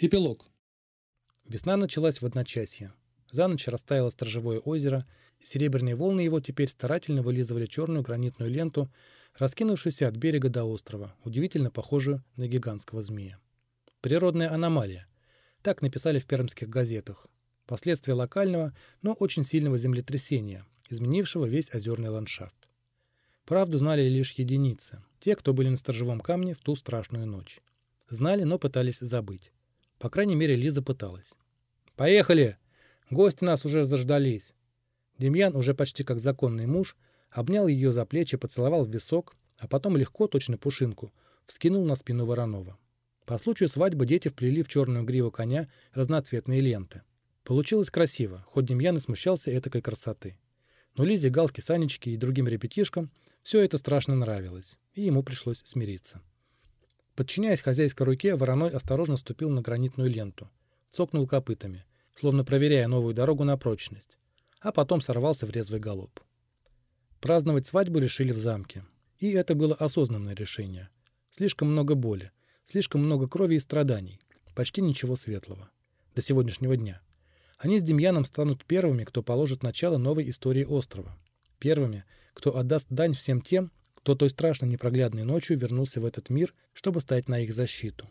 Эпилог. Весна началась в одночасье. За ночь растаяло сторожевое озеро, и серебряные волны его теперь старательно вылизывали черную гранитную ленту, раскинувшуюся от берега до острова, удивительно похожую на гигантского змея. Природная аномалия. Так написали в пермских газетах. Последствия локального, но очень сильного землетрясения, изменившего весь озерный ландшафт. Правду знали лишь единицы, те, кто были на сторожевом камне в ту страшную ночь. Знали, но пытались забыть. По крайней мере, Лиза пыталась. «Поехали! Гости нас уже заждались!» Демьян, уже почти как законный муж, обнял ее за плечи, поцеловал в висок, а потом легко, точно пушинку, вскинул на спину Воронова. По случаю свадьбы дети вплели в черную гриву коня разноцветные ленты. Получилось красиво, хоть Демьян и смущался этакой красоты. Но Лизе, Галке, Санечке и другим ребятишкам все это страшно нравилось, и ему пришлось смириться. Подчиняясь хозяйской руке, Вороной осторожно ступил на гранитную ленту, цокнул копытами, словно проверяя новую дорогу на прочность, а потом сорвался в резвый галоп. Праздновать свадьбу решили в замке. И это было осознанное решение. Слишком много боли, слишком много крови и страданий, почти ничего светлого. До сегодняшнего дня. Они с Демьяном станут первыми, кто положит начало новой истории острова. Первыми, кто отдаст дань всем тем, кто той страшной непроглядной ночью вернулся в этот мир, чтобы стать на их защиту.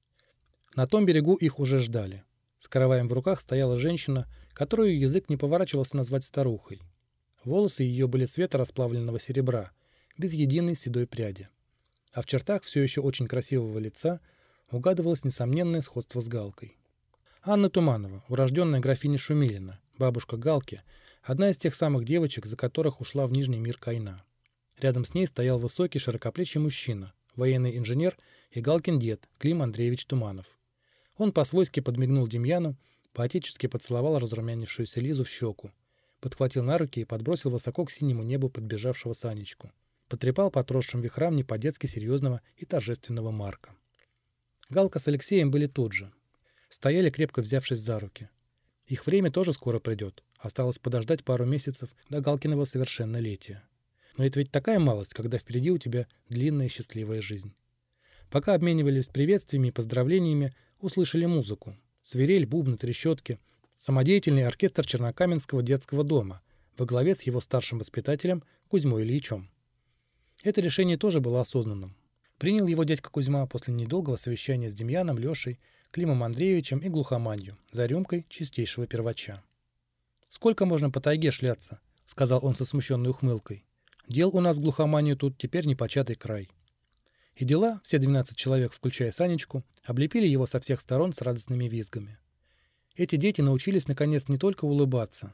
На том берегу их уже ждали. С караваем в руках стояла женщина, которую язык не поворачивался назвать старухой. Волосы ее были цвета расплавленного серебра, без единой седой пряди. А в чертах все еще очень красивого лица угадывалось несомненное сходство с Галкой. Анна Туманова, урожденная графиня Шумилина, бабушка Галки, одна из тех самых девочек, за которых ушла в Нижний мир Кайна. Рядом с ней стоял высокий широкоплечий мужчина, военный инженер и Галкин дед Клим Андреевич Туманов. Он по-свойски подмигнул Демьяну, по-отечески поцеловал разрумянившуюся Лизу в щеку, подхватил на руки и подбросил высоко к синему небу подбежавшего Санечку, потрепал по отросшим вихрам не по-детски серьезного и торжественного Марка. Галка с Алексеем были тут же. Стояли, крепко взявшись за руки. Их время тоже скоро придет, осталось подождать пару месяцев до Галкиного совершеннолетия. Но это ведь такая малость, когда впереди у тебя длинная счастливая жизнь. Пока обменивались приветствиями и поздравлениями, услышали музыку. Свирель, бубны, трещотки. Самодеятельный оркестр Чернокаменского детского дома во главе с его старшим воспитателем Кузьмой Ильичем. Это решение тоже было осознанным. Принял его дядька Кузьма после недолгого совещания с Демьяном, Лешей, Климом Андреевичем и глухоманью за рюмкой чистейшего первача. «Сколько можно по тайге шляться?» — сказал он со смущенной ухмылкой. «Дел у нас с глухоманью тут теперь непочатый край». И дела, все 12 человек, включая Санечку, облепили его со всех сторон с радостными визгами. Эти дети научились, наконец, не только улыбаться,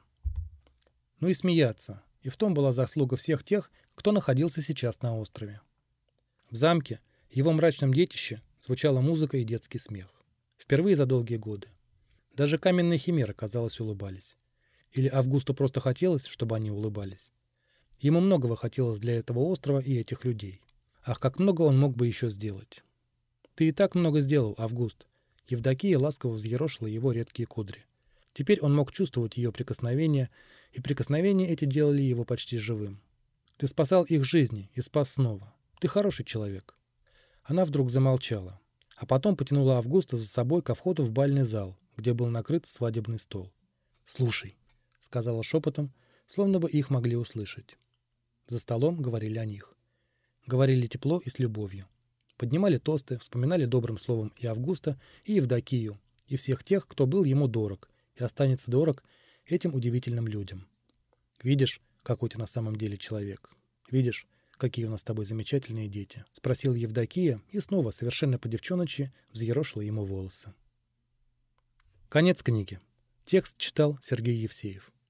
но и смеяться, и в том была заслуга всех тех, кто находился сейчас на острове. В замке, его мрачном детище, звучала музыка и детский смех. Впервые за долгие годы. Даже каменные химеры, казалось, улыбались. Или Августу просто хотелось, чтобы они улыбались. Ему многого хотелось для этого острова и этих людей. Ах, как много он мог бы еще сделать. «Ты и так много сделал, Август». Евдокия ласково взъерошила его редкие кудри. Теперь он мог чувствовать ее прикосновения, и прикосновения эти делали его почти живым. «Ты спасал их жизни и спас снова. Ты хороший человек». Она вдруг замолчала, а потом потянула Августа за собой ко входу в бальный зал, где был накрыт свадебный стол. «Слушай», — сказала шепотом, словно бы их могли услышать. За столом говорили о них. Говорили тепло и с любовью. Поднимали тосты, вспоминали добрым словом и Августа, и Евдокию, и всех тех, кто был ему дорог и останется дорог этим удивительным людям. «Видишь, какой ты на самом деле человек? Видишь, какие у нас с тобой замечательные дети?» — спросила Евдокия и снова, совершенно по-девчоночи, взъерошила ему волосы. Конец книги. Текст читал Сергей Евсеев.